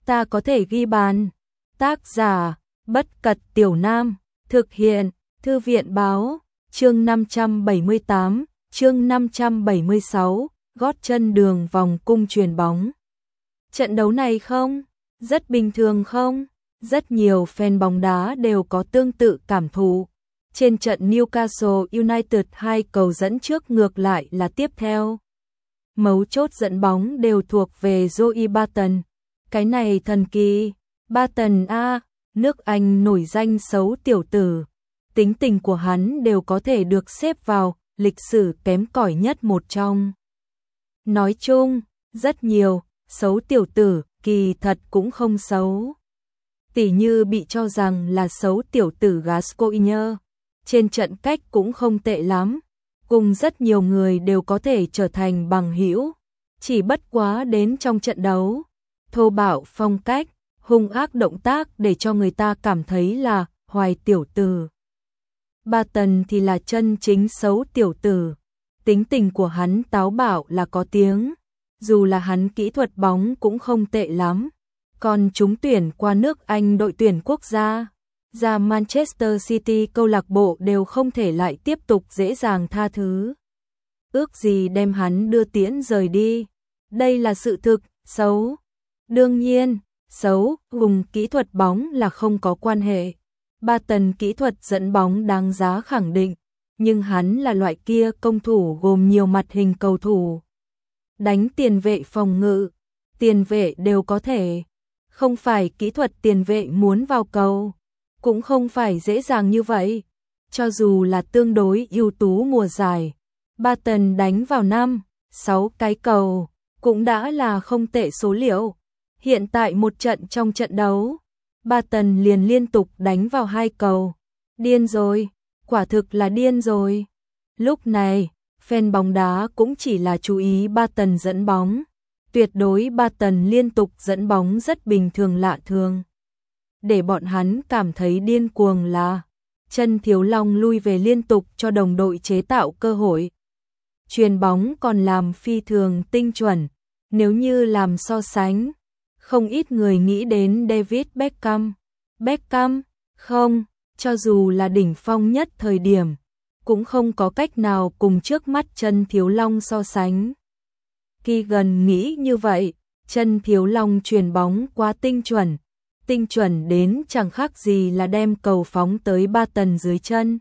ta có thể ghi bàn. Tác giả, Bất Cật Tiểu Nam, thực hiện, Thư viện báo, chương 578, chương 576, gót chân đường vòng cung chuyền bóng. Trận đấu này không? Rất bình thường không? Rất nhiều fan bóng đá đều có tương tự cảm thụ. Trên trận Newcastle United 2 cầu dẫn trước ngược lại là tiếp theo. Mấu chốt dẫn bóng đều thuộc về Joey Barton. Cái này thần kỳ. Barton a, nước Anh nổi danh xấu tiểu tử. Tính tình của hắn đều có thể được xếp vào lịch sử kém cỏi nhất một trong. Nói chung, rất nhiều, xấu tiểu tử, kỳ thật cũng không xấu. Tỉ như bị cho rằng là xấu tiểu tử Gascoigne. Trên trận cách cũng không tệ lắm. Cùng rất nhiều người đều có thể trở thành bằng hữu. Chỉ bất quá đến trong trận đấu. Thô bạo phong cách, hung ác động tác để cho người ta cảm thấy là hoài tiểu tử. Barton thì là chân chính xấu tiểu tử. Tính tình của hắn táo bạo là có tiếng. Dù là hắn kỹ thuật bóng cũng không tệ lắm. Còn trúng tuyển qua nước Anh đội tuyển quốc gia. Ra Manchester City câu lạc bộ đều không thể lại tiếp tục dễ dàng tha thứ. Ước gì đem hắn đưa tiễn rời đi. Đây là sự thực, xấu. Đương nhiên, xấu, cùng kỹ thuật bóng là không có quan hệ. Barton kỹ thuật dẫn bóng đáng giá khẳng định, nhưng hắn là loại kia công thủ gồm nhiều mặt hình cầu thủ. Đánh tiền vệ phòng ngự, tiền vệ đều có thể. Không phải kỹ thuật tiền vệ muốn vào cầu, cũng không phải dễ dàng như vậy. Cho dù là tương đối ưu tú mùa giải, Barton đánh vào 5-6 cái cầu, cũng đã là không tệ số liệu. Hiện tại một trận trong trận đấu, Barton liền liên tục đánh vào 2 cầu. Điên rồi, quả thực là điên rồi. Lúc này, fan bóng đá cũng chỉ là chú ý Barton dẫn bóng. Tuyệt đối Barton liên tục dẫn bóng rất bình thường lạ thường. Để bọn hắn cảm thấy điên cuồng là Chân Thiếu Long lui về liên tục cho đồng đội chế tạo cơ hội. Chuyền bóng còn làm phi thường tinh chuẩn. Nếu như làm so sánh, không ít người nghĩ đến David Beckham. Beckham, không, cho dù là đỉnh phong nhất thời điểm, cũng không có cách nào cùng trước mắt Chân Thiếu Long so sánh. Keegan nghĩ như vậy, Chân Thiếu Long chuyền bóng quá tinh chuẩn đến chẳng khác gì là đem cầu phóng tới Barton dưới chân.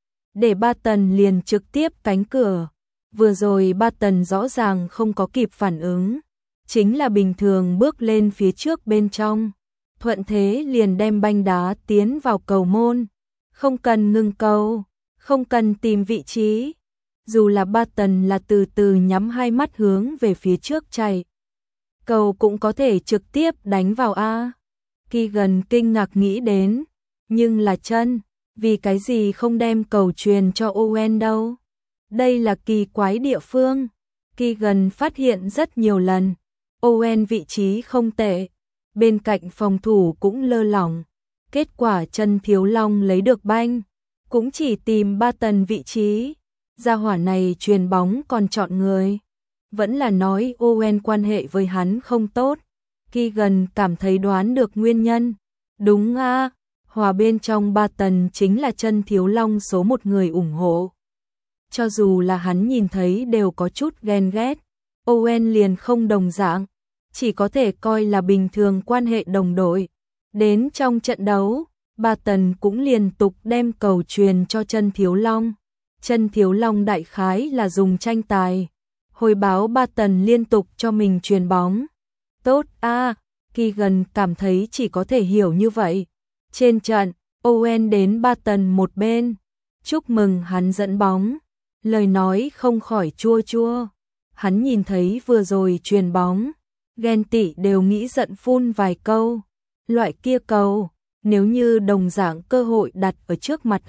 Để Barton liền trực tiếp cánh cửa. Vừa rồi Barton rõ ràng không có kịp phản ứng, chính là bình thường bước lên phía trước bên trong, thuận thế liền đem banh đá tiến vào cầu môn. Không cần ngừng cầu, không cần tìm vị trí. Dù là Barton là từ từ nhắm hai mắt hướng về phía trước chạy, cầu cũng có thể trực tiếp đánh vào a. Keegan kinh ngạc nghĩ đến, nhưng là Chân, vì cái gì không đem cầu truyền cho Owen đâu? Đây là kỳ quái địa phương. Keegan phát hiện rất nhiều lần, Owen vị trí không tệ, bên cạnh phòng thủ cũng lơ lỏng. Kết quả Chân Thiếu Long lấy được banh, cũng chỉ tìm Barton vị trí. Gia hỏa này truyền bóng còn chọn người. Vẫn là nói Owen quan hệ với hắn không tốt. Keegan cảm thấy đoán được nguyên nhân. Đúng a, hòa bên trong Barton chính là Chân Thiếu Long số một người ủng hộ. Cho dù là hắn nhìn thấy đều có chút ghen ghét. Owen liền không đồng dạng, chỉ có thể coi là bình thường quan hệ đồng đội. Đến trong trận đấu, Barton cũng liên tục đem cầu truyền cho Chân Thiếu Long. Chân Thiếu Long đại khái là dùng tranh tài hồi báo Barton liên tục cho mình truyền bóng. Tốt a, Keegan cảm thấy chỉ có thể hiểu như vậy. Trên trận, Owen đến Barton một bên, chúc mừng hắn dẫn bóng. Lời nói không khỏi chua chua. Hắn nhìn thấy vừa rồi truyền bóng, ghen tị đều nghĩ giận phun vài câu. Loại kia cầu, nếu như đồng dạng cơ hội đặt ở trước mặt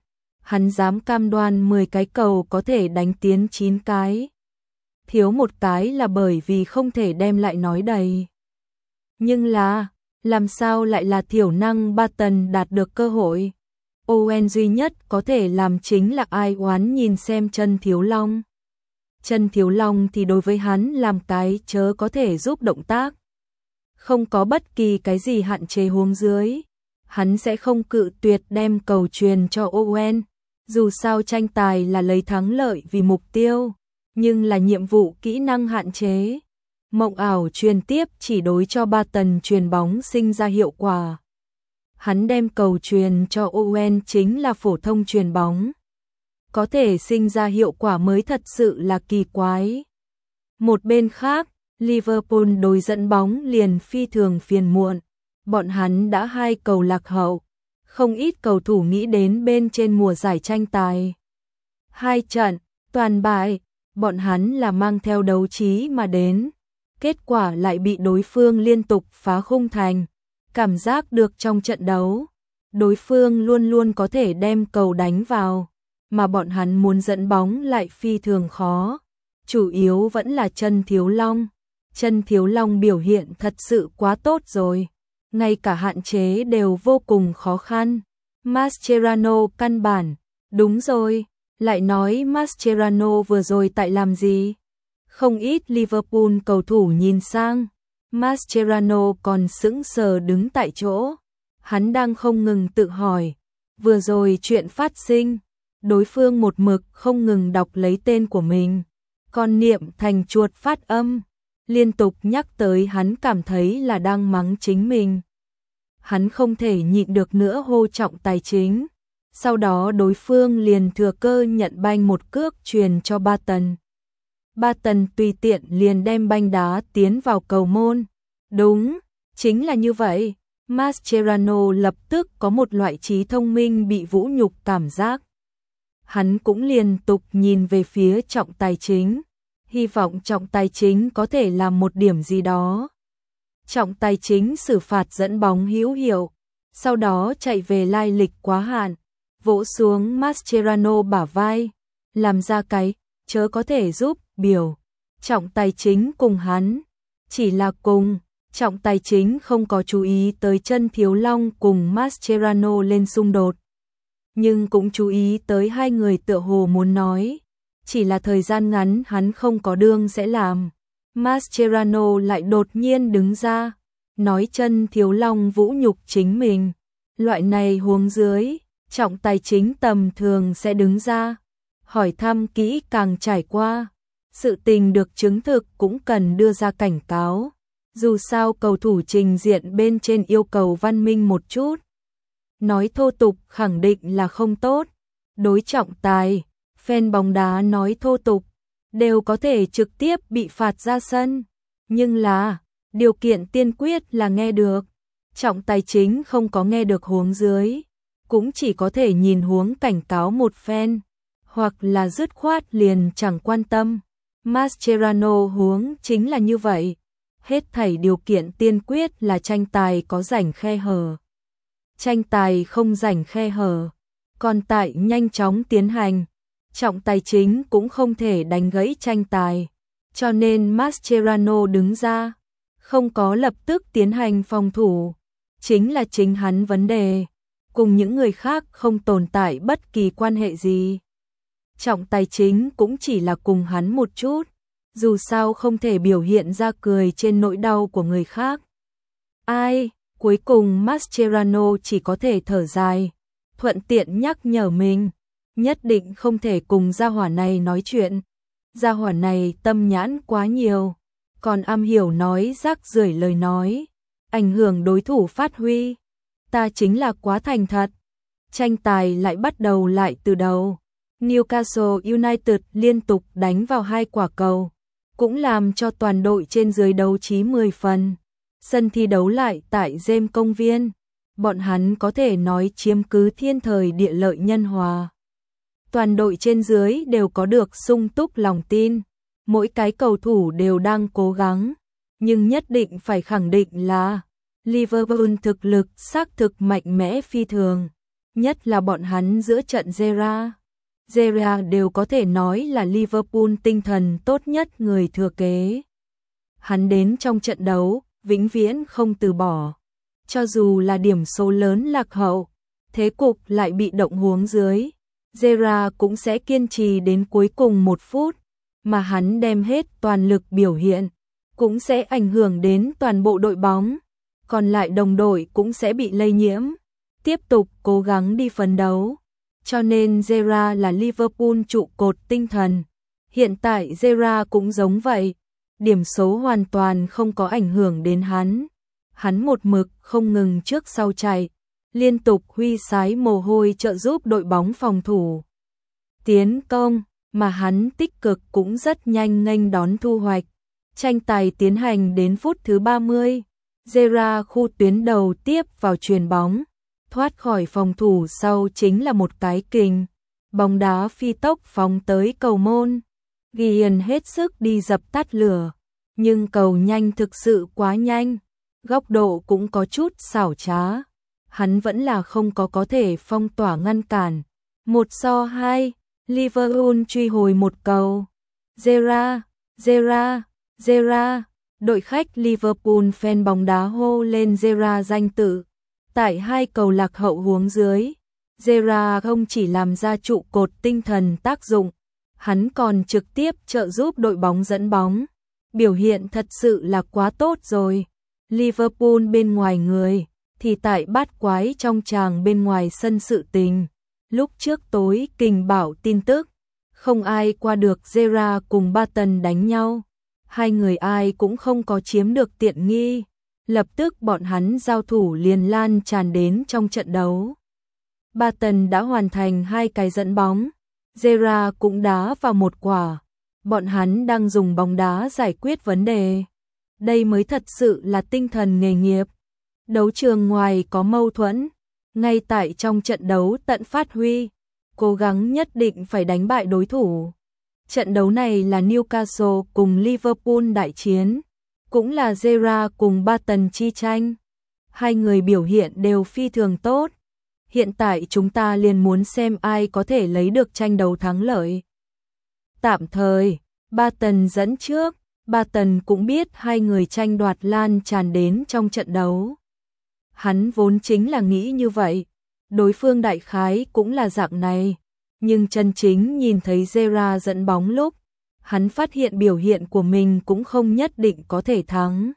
hắn dám cam đoan 10 cái cầu có thể đánh tiến 9 cái. Thiếu một cái là bởi vì không thể đem lại nói đầy. Nhưng là, làm sao lại là thiểu năng Barton đạt được cơ hội? Owen duy nhất có thể làm chính là ai oán nhìn xem Chân Thiếu Long. Chân Thiếu Long thì đối với hắn làm cái chớ có thể giúp động tác. Không có bất kỳ cái gì hạn chế huống dưới, hắn sẽ không cự tuyệt đem cầu truyền cho Owen. Dù sao tranh tài là lấy thắng lợi vì mục tiêu, nhưng là nhiệm vụ kỹ năng hạn chế. Mộng ảo truyền tiếp chỉ đối cho Barton truyền bóng sinh ra hiệu quả. Hắn đem cầu truyền cho Owen chính là phổ thông truyền bóng. Có thể sinh ra hiệu quả mới thật sự là kỳ quái. Một bên khác, Liverpool đối dẫn bóng liền phi thường phiền muộn. Bọn hắn đã 2 cầu lạc hậu. Không ít cầu thủ nghĩ đến bên trên mùa giải tranh tài. 2 trận, toàn bại, bọn hắn là mang theo đấu trí mà đến. Kết quả lại bị đối phương liên tục phá khung thành. Cảm giác được trong trận đấu, đối phương luôn luôn có thể đem cầu đánh vào, mà bọn hắn muốn dẫn bóng lại phi thường khó. Chủ yếu vẫn là Chân Thiếu Long. Chân Thiếu Long biểu hiện thật sự quá tốt rồi. Ngay cả hạn chế đều vô cùng khó khăn. Mascherano căn bản, đúng rồi, lại nói Mascherano vừa rồi tại làm gì? Không ít Liverpool cầu thủ nhìn sang, Mascherano còn sững sờ đứng tại chỗ. Hắn đang không ngừng tự hỏi, vừa rồi chuyện phát sinh, đối phương một mực không ngừng đọc lấy tên của mình, còn niệm thành chuột phát âm, liên tục nhắc tới hắn cảm thấy là đang mắng chính mình. Hắn không thể nhịn được nữa hô Trọng Tài chính. Sau đó đối phương liền thừa cơ nhận banh một cước truyền cho Barton. Barton tùy tiện liền đem banh đá tiến vào cầu môn. Đúng, chính là như vậy. Mascherano lập tức có một loại trí thông minh bị vũ nhục cảm giác. Hắn cũng liên tục nhìn về phía Trọng Tài chính, hy vọng Trọng Tài chính có thể làm một điểm gì đó. Trọng Tài chính xử phạt dẫn bóng hữu hiệu, sau đó chạy về lai lịch quá hạn, vỗ xuống Mascherano bả vai, làm ra cái chớ có thể giúp biểu. Trọng Tài chính cùng hắn, chỉ là cùng, Trọng Tài chính không có chú ý tới Chân Thiếu Long cùng Mascherano lên xung đột, nhưng cũng chú ý tới hai người tựa hồ muốn nói, chỉ là thời gian ngắn hắn không có đương sẽ làm. Mascherano lại đột nhiên đứng ra, nói Chân Thiếu Long vũ nhục chính mình. Loại này huống dưới, Trọng Tài chính tầm thường sẽ đứng ra, hỏi thăm kỹ càng trải qua. Sự tình được chứng thực cũng cần đưa ra cảnh cáo. Dù sao cầu thủ trình diện bên trên yêu cầu văn minh một chút. Nói thô tục khẳng định là không tốt. Đối trọng tài, fan bóng đá nói thô tục, đều có thể trực tiếp bị phạt ra sân. Nhưng là, điều kiện tiên quyết là nghe được. Trọng tài chính không có nghe được huống dưới, cũng chỉ có thể nhìn huống cảnh cáo một phen, hoặc là dứt khoát liền chẳng quan tâm. Mascherano huống chính là như vậy. Hết thảy điều kiện tiên quyết là tranh tài có rảnh khe hở. Tranh tài không rảnh khe hở, còn tại nhanh chóng tiến hành. Trọng tài chính cũng không thể đánh gãy tranh tài, cho nên Mascherano đứng ra, không có lập tức tiến hành phòng thủ. Chính là chính hắn vấn đề, cùng những người khác không tồn tại bất kỳ quan hệ gì. Trọng tài chính cũng chỉ là cùng hắn một chút, dù sao không thể biểu hiện ra cười trên nỗi đau của người khác. Ai, cuối cùng Mascherano chỉ có thể thở dài, thuận tiện nhắc nhở mình, nhất định không thể cùng gia hỏa này nói chuyện. Gia hỏa này tâm nhãn quá nhiều, còn am hiểu nói rác rưởi lời nói, ảnh hưởng đối thủ phát huy. Ta chính là quá thành thật. Tranh tài lại bắt đầu lại từ đầu. Newcastle United liên tục đánh vào 2 quả cầu, cũng làm cho toàn đội trên dưới đấu trí 10 phần. Sân thi đấu lại tại James công viên, bọn hắn có thể nói chiếm cứ thiên thời địa lợi nhân hòa. Toàn đội trên dưới đều có được sung túc lòng tin, mỗi cái cầu thủ đều đang cố gắng, nhưng nhất định phải khẳng định là Liverpool thực lực xác thực mạnh mẽ phi thường, nhất là bọn hắn giữa trận Gerrard đều có thể nói là Liverpool tinh thần tốt nhất người thừa kế. Hắn đến trong trận đấu, vĩnh viễn không từ bỏ. Cho dù là điểm số lớn lạc hậu, thế cục lại bị động huống dưới, Gerrard cũng sẽ kiên trì đến cuối cùng 1 phút, mà hắn đem hết toàn lực biểu hiện. cũng sẽ ảnh hưởng đến toàn bộ đội bóng, còn lại đồng đội cũng sẽ bị lây nhiễm, tiếp tục cố gắng đi phấn đấu. Cho nên Gerrard là Liverpool trụ cột tinh thần. Hiện tại Gerrard cũng giống vậy, điểm số hoàn toàn không có ảnh hưởng đến hắn. Hắn một mực không ngừng trước sau chạy, liên tục huy sái mồ hôi trợ giúp đội bóng phòng thủ. Tiến công, mà hắn tích cực cũng rất nhanh nghênh đón thu hoạch. Tranh tài tiến hành đến phút thứ 30, Gerrard khu tuyến đầu tiếp vào chuyền bóng, thoát khỏi phòng thủ sau chính là một cái kình. Bóng đá phi tốc phóng tới cầu môn. Ghiền hết sức đi dập tắt lửa, nhưng cầu nhanh thực sự quá nhanh, góc độ cũng có chút xảo trá. Hắn vẫn là không có thể phong tỏa ngăn cản. 1-2, Liverpool truy hồi một cầu. Gerrard, đội khách Liverpool fan bóng đá hô lên Gerrard danh tự. Tại 2 cầu lạc hậu huống dưới, Gerrard không chỉ làm ra trụ cột tinh thần tác dụng, hắn còn trực tiếp trợ giúp đội bóng dẫn bóng. Biểu hiện thật sự là quá tốt rồi. Liverpool bên ngoài người, thì tại bát quái trong tràng bên ngoài sân sự tình. Lúc trước tối kình bảo tin tức, không ai qua được Gerrard cùng Barton đánh nhau. Hai người ai cũng không có chiếm được tiện nghi. Lập tức bọn hắn giao thủ liền lan tràn đến trong trận đấu. Barton đã hoàn thành 2 cái dẫn bóng, Gerrard cũng đá vào một quả. Bọn hắn đang dùng bóng đá giải quyết vấn đề. Đây mới thật sự là tinh thần nghề nghiệp. Đấu trường ngoài có mâu thuẫn, ngay tại trong trận đấu tận phát huy, cố gắng nhất định phải đánh bại đối thủ. Trận đấu này là Newcastle cùng Liverpool đại chiến, cũng là Gerrard cùng Barton chi tranh. Hai người biểu hiện đều phi thường tốt. Hiện tại chúng ta liền muốn xem ai có thể lấy được tranh đấu thắng lợi. Tạm thời, Barton dẫn trước, Barton cũng biết hai người tranh đoạt lan tràn đến trong trận đấu. Hắn vốn chính là nghĩ như vậy, đối phương đại khái cũng là dạng này, nhưng chân chính nhìn thấy Gerrard dẫn bóng lúc, hắn phát hiện biểu hiện của mình cũng không nhất định có thể thắng.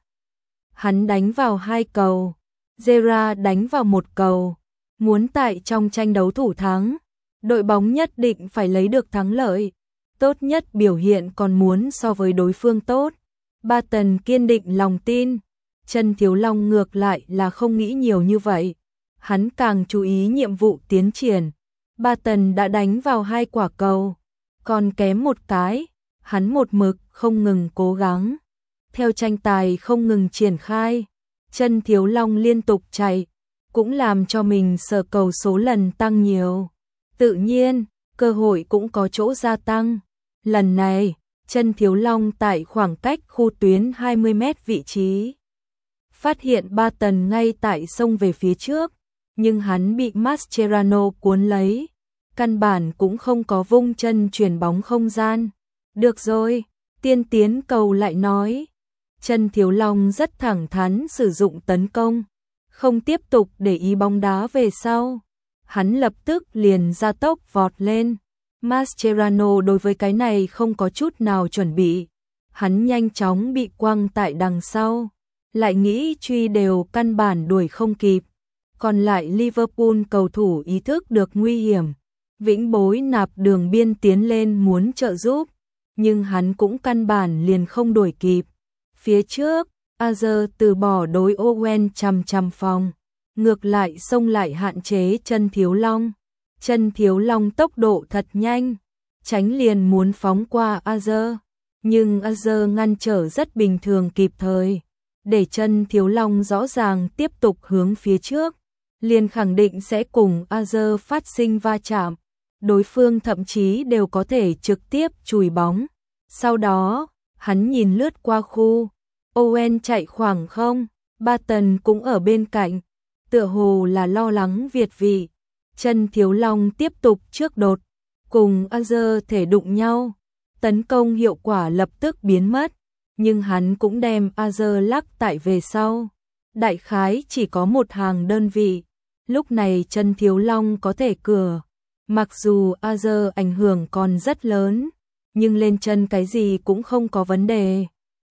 Hắn đánh vào 2 cầu, Gerrard đánh vào 1 cầu, muốn tại trong tranh đấu thủ thắng, đội bóng nhất định phải lấy được thắng lợi. Tốt nhất biểu hiện còn muốn so với đối phương tốt. Barton kiên định lòng tin. Trần Thiếu Long ngược lại là không nghĩ nhiều như vậy. Hắn càng chú ý nhiệm vụ tiến triển. Barton đã đánh vào 2 quả cầu, còn kém 1 cái. Hắn một mực không ngừng cố gắng. Theo tranh tài không ngừng triển khai, Trần Thiếu Long liên tục chạy, cũng làm cho mình sờ cầu số lần tăng nhiều. Tự nhiên, cơ hội cũng có chỗ gia tăng. Lần này, Trần Thiếu Long tại khoảng cách khu tuyến 20 mét vị trí. Phát hiện Barton ngay tại sông về phía trước, nhưng hắn bị Mascherano cuốn lấy. Căn bản cũng không có vung chân chuyển bóng không gian. Được rồi, tiên tiến cầu lại nói. Trần Thiếu Long rất thẳng thắn sử dụng tấn công, không tiếp tục để ý bóng đá về sau. Hắn lập tức liền ra tốc vọt lên. Mascherano đối với cái này không có chút nào chuẩn bị. Hắn nhanh chóng bị quăng tại đằng sau, lại nghĩ truy đều căn bản đuổi không kịp. Còn lại Liverpool cầu thủ ý thức được nguy hiểm, vĩnh bối nạp đường biên tiến lên muốn trợ giúp, nhưng hắn cũng căn bản liền không đuổi kịp. Phía trước, Azer từ bỏ đối Owen chằm phòng, ngược lại xông lại hạn chế Trần Thiếu Long. Trần Thiếu Long tốc độ thật nhanh, tránh liền muốn phóng qua Azer, nhưng Azer ngăn trở rất bình thường kịp thời, để Trần Thiếu Long rõ ràng tiếp tục hướng phía trước, liền khẳng định sẽ cùng Azer phát sinh va chạm, đối phương thậm chí đều có thể trực tiếp chùi bóng. Sau đó, hắn nhìn lướt qua khu, Owen chạy khoảng không, Barton cũng ở bên cạnh, tựa hồ là lo lắng việt vị. Trần Thiếu Long tiếp tục trước đột, cùng Azer thể đụng nhau, tấn công hiệu quả lập tức biến mất, nhưng hắn cũng đem Azer lắc tại về sau. Đại khái chỉ có một hàng đơn vị, lúc này Trần Thiếu Long có thể cửa. Mặc dù Azer ảnh hưởng còn rất lớn, nhưng lên chân cái gì cũng không có vấn đề.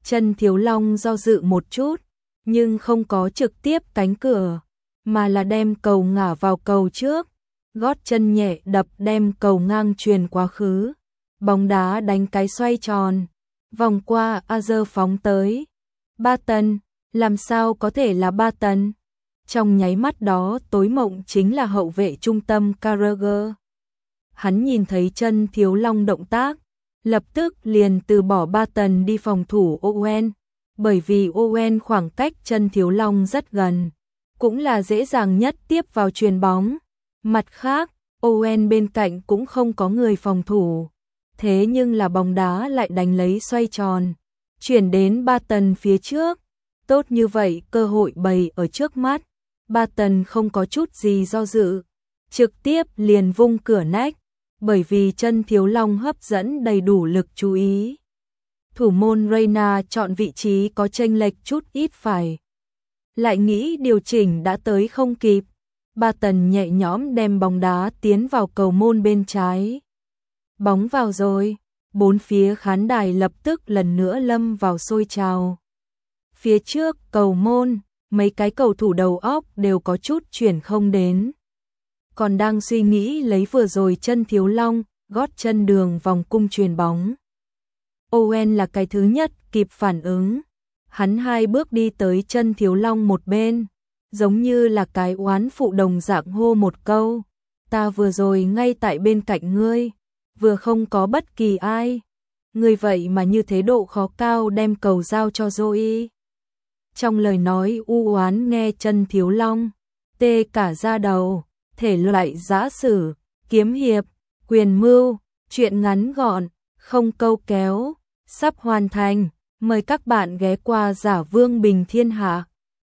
Chân Thiếu Long do dự một chút, nhưng không có trực tiếp cánh cửa, mà là đem cầu ngả vào cầu trước, gót chân nhẹ đập đem cầu ngang truyền quá khứ. Bóng đá đánh cái xoay tròn, vòng qua Azer phóng tới. Barton, làm sao có thể là Barton? Trong nháy mắt đó tối mộng chính là hậu vệ trung tâm Carragher. Hắn nhìn thấy Chân Thiếu Long động tác, lập tức liền từ bỏ Barton đi phòng thủ Owen, bởi vì Owen khoảng cách Chân Thiếu Long rất gần, cũng là dễ dàng nhất tiếp vào chuyền bóng. Mặt khác, Owen bên cạnh cũng không có người phòng thủ, thế nhưng là bóng đá lại đánh lấy xoay tròn, chuyển đến Barton phía trước. Tốt như vậy, cơ hội bày ở trước mắt, Barton không có chút gì do dự, trực tiếp liền vung cửa nách, bởi vì Chân Thiếu Long hấp dẫn đầy đủ lực chú ý. Thủ môn Reina chọn vị trí có chênh lệch chút ít phải. Lại nghĩ điều chỉnh đã tới không kịp, Barton nhẹ nhõm đem bóng đá tiến vào cầu môn bên trái. Bóng vào rồi, bốn phía khán đài lập tức lần nữa lâm vào sôi trào. Phía trước cầu môn, mấy cái cầu thủ đầu óc đều có chút chuyển không đến. Còn đang suy nghĩ lấy vừa rồi Chân Thiếu Long, gót chân đường vòng cung chuyền bóng. Owen là cái thứ nhất kịp phản ứng. Hắn 2 bước đi tới Chân Thiếu Long một bên, giống như là cái oán phụ đồng dạng hô một câu. Ta vừa rồi ngay tại bên cạnh ngươi, vừa không có bất kỳ ai. Ngươi vậy mà như thế độ khó cao đem cầu giao cho Zoe. Trong lời nói u oán nghe Chân Thiếu Long tê cả da đầu. Thể loại giã sử, kiếm hiệp, quyền mưu, truyện ngắn gọn, không câu kéo, sắp hoàn thành. Mời các bạn ghé qua Giả Vương Bình Thiên Hạ.